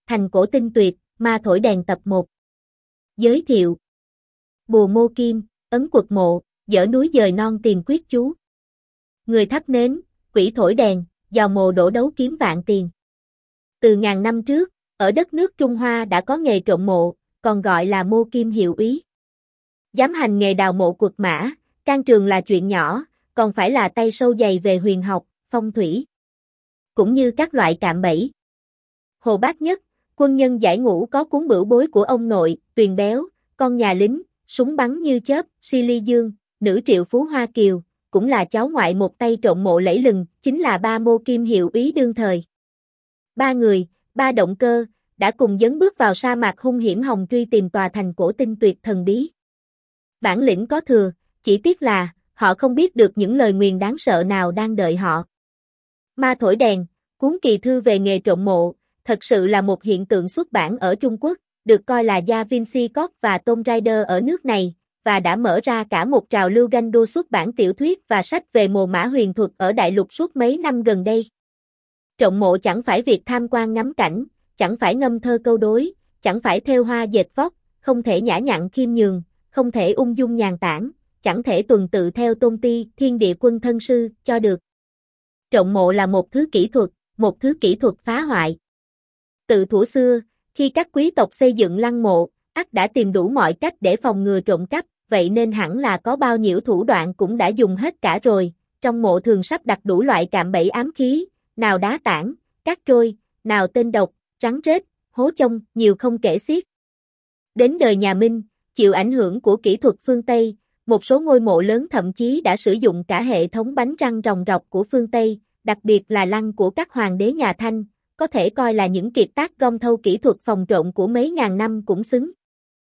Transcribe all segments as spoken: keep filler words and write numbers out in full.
Thành cổ tinh tuyệt, ma thổi đèn tập một. Giới thiệu. Bùa Mô Kim, ấn quật mộ, dở núi dời non tìm quyết chú. Người thắp nến, quỷ thổi đèn, vào mộ đổ đấu kiếm vạn tiền. Từ ngàn năm trước, ở đất nước Trung Hoa đã có nghề trộm mộ, còn gọi là Mô Kim hiệu úy. Dám hành nghề đào mộ quật mã, can trường là chuyện nhỏ, còn phải là tay sâu dày về huyền học, phong thủy, cũng như các loại cạm bẫy. Hồ Bác Nhất, quân nhân giải ngũ có cuốn bửu bối của ông nội, Tuyền Béo, con nhà lính, súng bắn như chớp, Si Ly Dương, nữ triệu phú Hoa Kiều, cũng là cháu ngoại một tay trộm mộ lẫy lừng, chính là ba Mô Kim hiệu úy đương thời. Ba người, ba động cơ, đã cùng dấn bước vào sa mạc hung hiểm hồng truy tìm tòa thành cổ tinh tuyệt thần bí. Bản lĩnh có thừa, chỉ tiếc là, họ không biết được những lời nguyền đáng sợ nào đang đợi họ. Ma thổi đèn, cuốn kỳ thư về nghề trộm mộ, thật sự là một hiện tượng xuất bản ở Trung Quốc, được coi là Da Vinci Code và Tomb Raider ở nước này, và đã mở ra cả một trào lưu ganh đua xuất bản tiểu thuyết và sách về mồ mã huyền thuật ở đại lục suốt mấy năm gần đây. Trộm mộ chẳng phải việc tham quan ngắm cảnh, chẳng phải ngâm thơ câu đối, chẳng phải thêu hoa dệt vóc, không thể nhã nhặn khiêm nhường, không thể ung dung nhàn tản, chẳng thể tuần tự theo tôn ti thiên địa quân thân sư cho được. Trộm mộ là một thứ kỹ thuật, một thứ kỹ thuật phá hoại. Từ thuở xưa, khi các quý tộc xây dựng lăng mộ, ắt đã tìm đủ mọi cách để phòng ngừa trộm cắp, vậy nên hẳn là có bao nhiêu thủ đoạn cũng đã dùng hết cả rồi. Trong mộ thường sắp đặt đủ loại cạm bẫy ám khí, nào đá tảng, cát trôi, nào tên độc, rắn rết, hố chông, nhiều không kể xiết. Đến đời nhà Minh, chịu ảnh hưởng của kỹ thuật phương Tây, một số ngôi mộ lớn thậm chí đã sử dụng cả hệ thống bánh răng ròng rọc của phương Tây, đặc biệt là lăng của các hoàng đế nhà Thanh, có thể coi là những kiệt tác gom thâu kỹ thuật phòng trộm của mấy ngàn năm cũng xứng.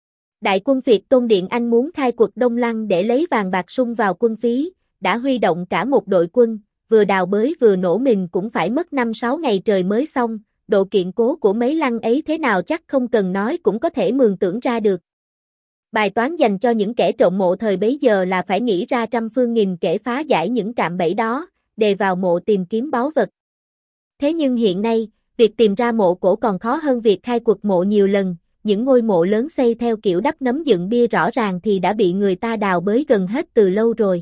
Đại quân Việt Tôn Điện Anh muốn khai quật Đông Lăng để lấy vàng bạc sung vào quân phí, đã huy động cả một đội quân, vừa đào bới vừa nổ mìn cũng phải mất năm sáu ngày trời mới xong, độ kiên cố của mấy lăng ấy thế nào chắc không cần nói cũng có thể mường tượng ra được. Bài toán dành cho những kẻ trộm mộ thời bấy giờ là phải nghĩ ra trăm phương nghìn kể phá giải những cạm bẫy đó, đề vào mộ tìm kiếm báu vật. Thế nhưng hiện nay, việc tìm ra mộ cổ còn khó hơn việc khai quật mộ nhiều lần, những ngôi mộ lớn xây theo kiểu đắp nấm dựng bia rõ ràng thì đã bị người ta đào bới gần hết từ lâu rồi.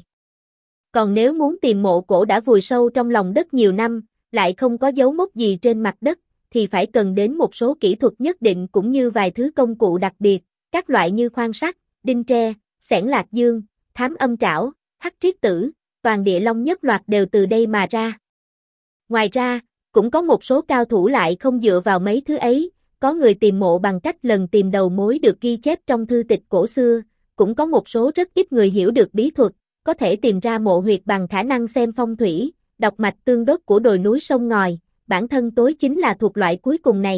Còn nếu muốn tìm mộ cổ đã vùi sâu trong lòng đất nhiều năm, lại không có dấu mốc gì trên mặt đất, thì phải cần đến một số kỹ thuật nhất định cũng như vài thứ công cụ đặc biệt, các loại như khoan sắt, đinh tre, xẻng lạc dương, thám âm trảo, hắc triết tử, toàn địa long nhất loạt đều từ đây mà ra. Ngoài ra, cũng có một số cao thủ lại không dựa vào mấy thứ ấy, có người tìm mộ bằng cách lần tìm đầu mối được ghi chép trong thư tịch cổ xưa, cũng có một số rất ít người hiểu được bí thuật, có thể tìm ra mộ huyệt bằng khả năng xem phong thủy, đọc mạch tương đốt của đồi núi sông ngòi, bản thân tối chính là thuộc loại cuối cùng này.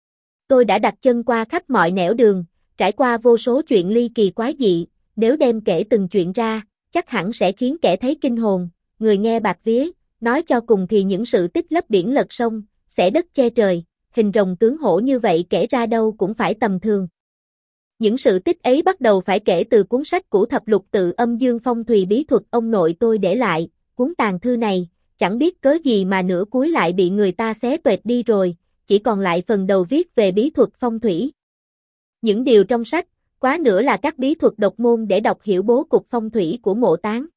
Tôi đã đặt chân qua khắp mọi nẻo đường, trải qua vô số chuyện ly kỳ quái dị, nếu đem kể từng chuyện ra, chắc hẳn sẽ khiến kẻ thấy kinh hồn, người nghe bạt vía, nói cho cùng thì những sự tích lấp biển lật sông, xẻ đất che trời, hình rồng tướng hổ như vậy kể ra đâu cũng phải tầm thường. Những sự tích ấy bắt đầu phải kể từ cuốn sách Cửu Thập Lục Tự Âm Dương Phong Thùy bí thuật ông nội tôi để lại, cuốn tàn thư này, chẳng biết cớ gì mà nửa cuối lại bị người ta xé toẹt đi rồi, chỉ còn lại phần đầu viết về bí thuật phong thủy. Những điều trong sách, quá nữa là các bí thuật độc môn để đọc hiểu bố cục phong thủy của mộ táng.